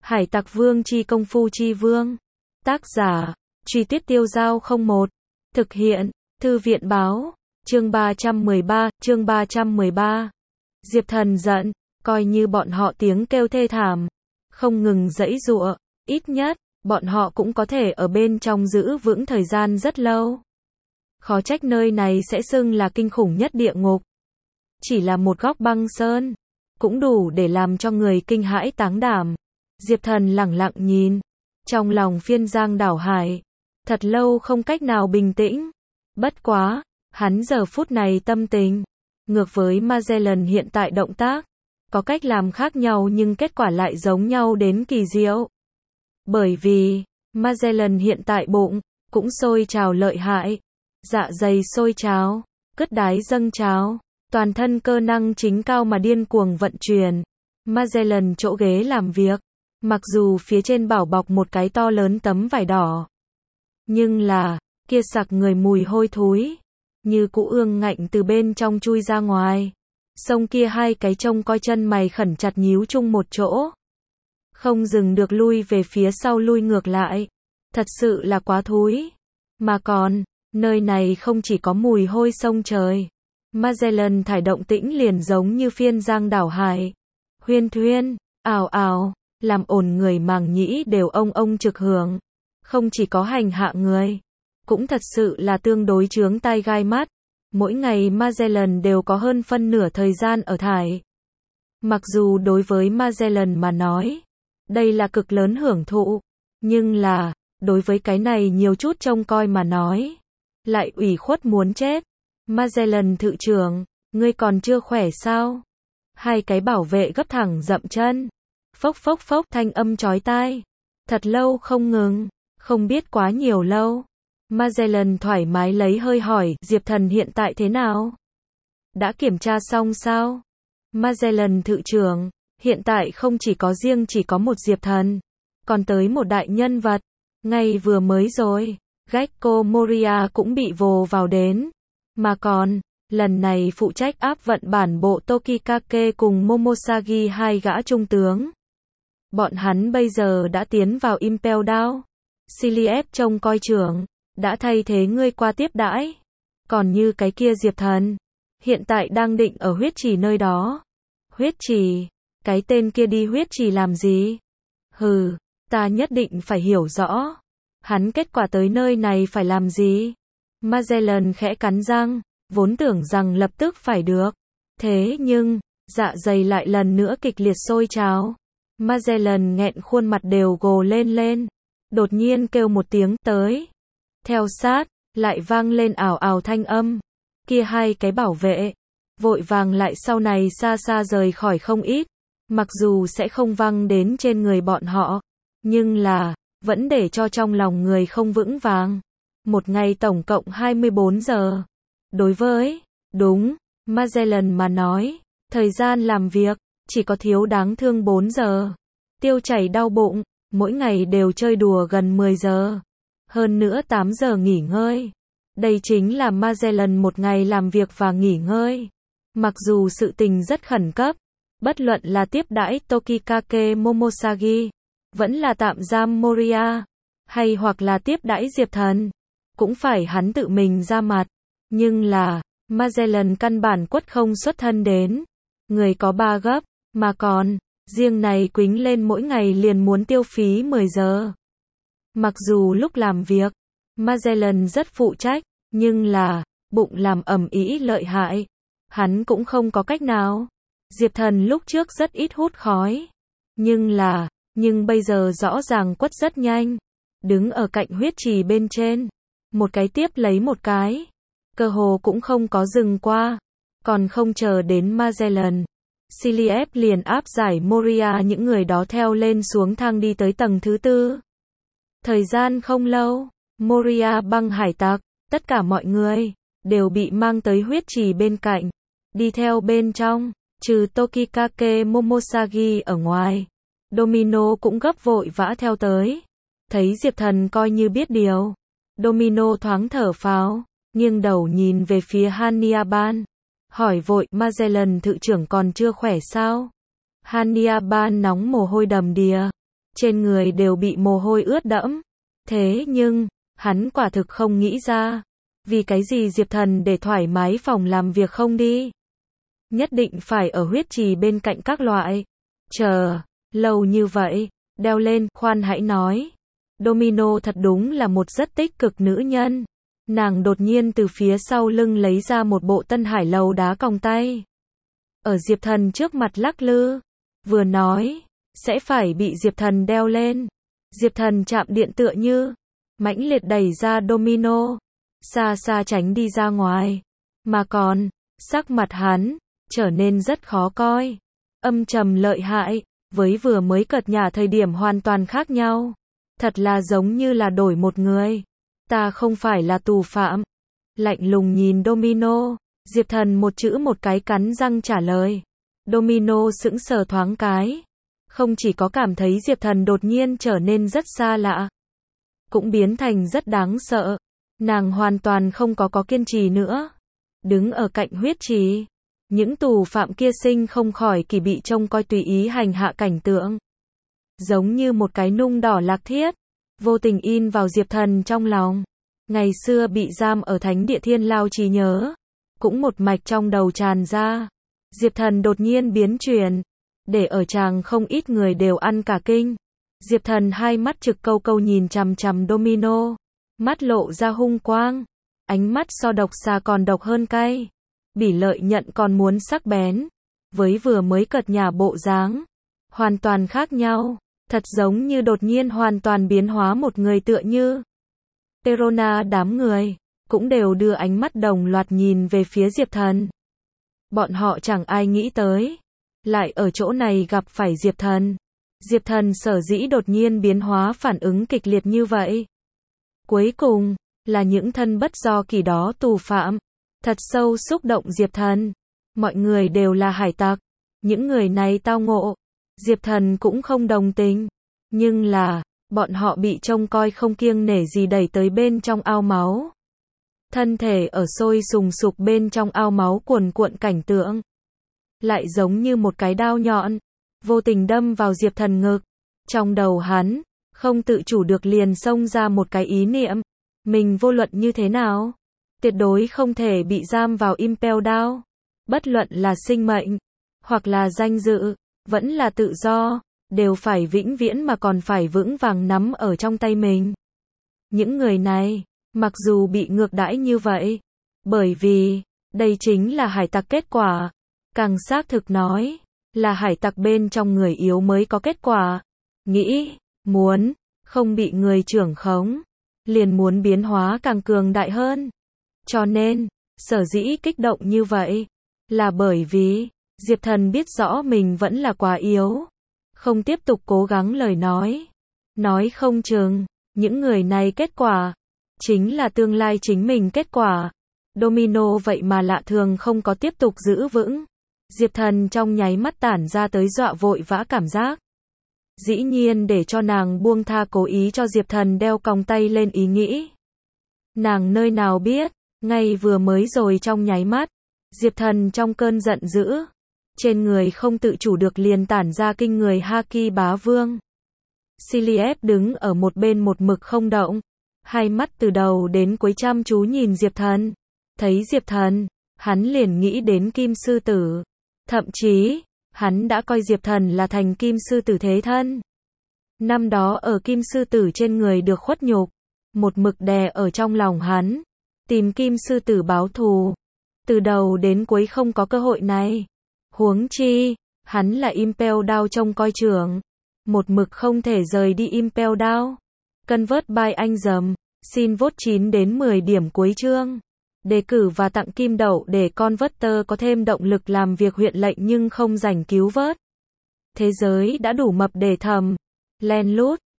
Hải Tặc Vương chi công phu chi vương. Tác giả, Truy Tuyết Tiêu Dao 01. Thực hiện, Thư viện báo, chương 313. Diệp Thần giận, coi như bọn họ tiếng kêu thê thảm, không ngừng giãy giụa, ít nhất, bọn họ cũng có thể ở bên trong giữ vững thời gian rất lâu. Khó trách nơi này sẽ xưng là kinh khủng nhất địa ngục. Chỉ là một góc băng sơn, cũng đủ để làm cho người kinh hãi táng đảm. Diệp Thần lẳng lặng nhìn, trong lòng phiên giang đảo hải, thật lâu không cách nào bình tĩnh. Bất quá, hắn giờ phút này tâm tình, ngược với Magellan hiện tại động tác, có cách làm khác nhau nhưng kết quả lại giống nhau đến kỳ diệu. Bởi vì, Magellan hiện tại bụng, cũng sôi trào lợi hại, dạ dày sôi trào, cứt đái dâng trào, toàn thân cơ năng chính cao mà điên cuồng vận chuyển. Magellan chỗ ghế làm việc, mặc dù phía trên bảo bọc một cái to lớn tấm vải đỏ, nhưng là, kia sặc người mùi hôi thối, như cũ ương ngạnh từ bên trong chui ra ngoài. Song kia hai cái trông coi chân mày khẩn chặt nhíu chung một chỗ, không dừng được lui về phía sau lui ngược lại. Thật sự là quá thúi. Mà còn, nơi này không chỉ có mùi hôi sông trời. Magellan thải động tĩnh liền giống như phiên giang đảo hải. Huyên thuyên, ào ào, làm ồn người màng nhĩ đều ông trực hưởng. Không chỉ có hành hạ người, cũng thật sự là tương đối chướng tai gai mắt. Mỗi ngày Magellan đều có hơn phân nửa thời gian ở thải. Mặc dù đối với Magellan mà nói, đây là cực lớn hưởng thụ, nhưng là, đối với cái này nhiều chút trông coi mà nói, lại ủy khuất muốn chết. Magellan thự trưởng, ngươi còn chưa khỏe sao? Hai cái bảo vệ gấp thẳng dậm chân. Phốc phốc phốc thanh âm chói tai. Thật lâu không ngừng, không biết quá nhiều lâu. Magellan thoải mái lấy hơi hỏi, Diệp Thần hiện tại thế nào? Đã kiểm tra xong sao? Magellan thự trưởng, hiện tại không chỉ có một Diệp Thần, còn tới một đại nhân vật. Ngay vừa mới rồi, Gecko Moria cũng bị vồ vào đến. Mà còn, lần này phụ trách áp vận bản bộ Tokikake cùng Momosagi hai gã trung tướng. Bọn hắn bây giờ đã tiến vào Impel Down. Ciliev trông coi trưởng, đã thay thế ngươi qua tiếp đãi. Còn như cái kia Diệp Thần, hiện tại đang định ở huyết trì nơi đó. Huyết trì, cái tên kia đi huyết trì làm gì? Hừ, ta nhất định phải hiểu rõ. Hắn kết quả tới nơi này phải làm gì? Magellan khẽ cắn răng, vốn tưởng rằng lập tức phải được. Thế nhưng, dạ dày lại lần nữa kịch liệt sôi trào. Magellan nghẹn khuôn mặt đều gồ lên. Đột nhiên kêu một tiếng tới. Theo sát, lại vang lên ảo ảo thanh âm. Kia hai cái bảo vệ, vội vàng lại sau này xa xa rời khỏi không ít. Mặc dù sẽ không văng đến trên người bọn họ, nhưng là, vẫn để cho trong lòng người không vững vàng. Một ngày tổng cộng 24 giờ. Đối với, đúng, Magellan mà nói, thời gian làm việc, chỉ có thiếu đáng thương 4 giờ. Tiêu chảy đau bụng, mỗi ngày đều chơi đùa gần 10 giờ. Hơn nữa 8 giờ nghỉ ngơi. Đây chính là Magellan một ngày làm việc và nghỉ ngơi. Mặc dù sự tình rất khẩn cấp, bất luận là tiếp đãi Tokikake Momosagi, vẫn là tạm giam Moria, hay hoặc là tiếp đãi Diệp Thần, cũng phải hắn tự mình ra mặt. Nhưng là, Magellan căn bản quất không xuất thân đến. Người có 3 gấp, mà còn, riêng này quính lên mỗi ngày liền muốn tiêu phí 10 giờ. Mặc dù lúc làm việc, Magellan rất phụ trách, nhưng là, bụng làm ầm ĩ lợi hại. Hắn cũng không có cách nào. Diệp Thần lúc trước rất ít hút khói. Nhưng bây giờ rõ ràng quất rất nhanh. Đứng ở cạnh huyết trì bên trên. Một cái tiếp lấy một cái. Cơ hồ cũng không có dừng qua. Còn không chờ đến Magellan, Ciliev liền áp giải Moria những người đó theo lên xuống thang đi tới tầng thứ 4. Thời gian không lâu, Moria băng hải tặc, tất cả mọi người, đều bị mang tới huyết trì bên cạnh. Đi theo bên trong, trừ Tokikake Momosagi ở ngoài. Domino cũng gấp vội vã theo tới. Thấy Diệp Thần coi như biết điều. Domino thoáng thở phào, nghiêng đầu nhìn về phía Hannibal. Hỏi vội, Magellan thự trưởng còn chưa khỏe sao? Hannibal nóng mồ hôi đầm đìa. trên người đều bị mồ hôi ướt đẫm. Thế nhưng, hắn quả thực không nghĩ ra, vì cái gì Diệp Thần để thoải mái phòng làm việc không đi. Nhất định phải ở huyết trì bên cạnh các loại. Chờ, lâu như vậy, đeo lên, khoan hãy nói. Domino thật đúng là một rất tích cực nữ nhân. Nàng đột nhiên từ phía sau lưng lấy ra một bộ Tân Hải Lầu đá còng tay. Ở Diệp Thần trước mặt lắc lư. Vừa nói, sẽ phải bị Diệp Thần đeo lên. Diệp Thần chạm điện tựa như, mãnh liệt đẩy ra Domino. Xa xa tránh đi ra ngoài. Mà còn, sắc mặt hắn, trở nên rất khó coi. Âm trầm lợi hại, với vừa mới cợt nhả thời điểm hoàn toàn khác nhau. Thật là giống như là đổi một người. Ta không phải là tù phạm. Lạnh lùng nhìn Domino, Diệp Thần một chữ một cái cắn răng trả lời. Domino sững sờ thoáng cái. Không chỉ có cảm thấy Diệp Thần đột nhiên trở nên rất xa lạ, cũng biến thành rất đáng sợ. Nàng hoàn toàn không có kiên trì nữa. Đứng ở cạnh huyết trì, những tù phạm kia sinh không khỏi kỳ bị trông coi tùy ý hành hạ cảnh tượng. Giống như một cái nung đỏ lạc thiết, vô tình in vào Diệp Thần trong lòng. Ngày xưa bị giam ở Thánh Địa Thiên Lao trí nhớ, cũng một mạch trong đầu tràn ra. Diệp Thần đột nhiên biến chuyển, để ở chàng không ít người đều ăn cả kinh. Diệp Thần hai mắt trực câu câu nhìn chằm chằm Domino, mắt lộ ra hung quang, ánh mắt so độc xà còn độc hơn cay. Bỉ Lợi Nhận còn muốn sắc bén, với vừa mới cợt nhả bộ dáng, hoàn toàn khác nhau, thật giống như đột nhiên hoàn toàn biến hóa một người tựa như. Perona đám người, cũng đều đưa ánh mắt đồng loạt nhìn về phía Diệp Thần. Bọn họ chẳng ai nghĩ tới, lại ở chỗ này gặp phải Diệp Thần. Diệp Thần sở dĩ đột nhiên biến hóa phản ứng kịch liệt như vậy. Cuối cùng, là những thân bất do kỳ đó tù phạm. Thật sâu xúc động Diệp Thần. Mọi người đều là hải tặc. Những người này tao ngộ. Diệp Thần cũng không đồng tình. Nhưng là, bọn họ bị trông coi không kiêng nể gì đẩy tới bên trong ao máu. Thân thể ở sôi sùng sục bên trong ao máu cuồn cuộn cảnh tượng. Lại giống như một cái đao nhọn, vô tình đâm vào Diệp Thần ngực. Trong đầu hắn, không tự chủ được liền xông ra một cái ý niệm. Mình vô luận như thế nào, tuyệt đối không thể bị giam vào Impel Down. Bất luận là sinh mệnh, hoặc là danh dự, vẫn là tự do, đều phải vĩnh viễn mà còn phải vững vàng nắm ở trong tay mình. Những người này, mặc dù bị ngược đãi như vậy, bởi vì, đây chính là hải tặc kết quả. Càng xác thực nói, là hải tặc bên trong người yếu mới có kết quả. Nghĩ, muốn, không bị người trưởng khống, liền muốn biến hóa càng cường đại hơn. Cho nên, sở dĩ kích động như vậy, là bởi vì, Diệp Thần biết rõ mình vẫn là quá yếu. Không tiếp tục cố gắng lời nói. Nói không chừng, những người này kết quả, chính là tương lai chính mình kết quả. Domino vậy mà lạ thường không có tiếp tục giữ vững. Diệp Thần trong nháy mắt tản ra tới dọa vội vã cảm giác. Dĩ nhiên để cho nàng buông tha cố ý cho Diệp Thần đeo còng tay lên ý nghĩ. Nàng nơi nào biết, ngay vừa mới rồi trong nháy mắt, Diệp Thần trong cơn giận dữ, trên người không tự chủ được liền tản ra kinh người Haki bá vương. Siliep đứng ở một bên một mực không động, hai mắt từ đầu đến cuối chăm chú nhìn Diệp Thần. Thấy Diệp Thần, hắn liền nghĩ đến Kim Sư Tử. Thậm chí, hắn đã coi Diệp Thần là thành Kim Sư Tử thế thân. Năm đó ở Kim Sư Tử trên người được khuất nhục, một mực đè ở trong lòng hắn, tìm Kim Sư Tử báo thù. Từ đầu đến cuối không có cơ hội này. Huống chi, hắn là Impel Down trông coi trưởng, một mực không thể rời đi Impel Down. Convert by anh dầm, xin vote 9 đến 10 điểm cuối chương. Đề cử và tặng kim đậu để Converter có thêm động lực làm việc huyện lệnh nhưng không rảnh cứu vớt. Thế giới đã đủ mập để thầm, len lút,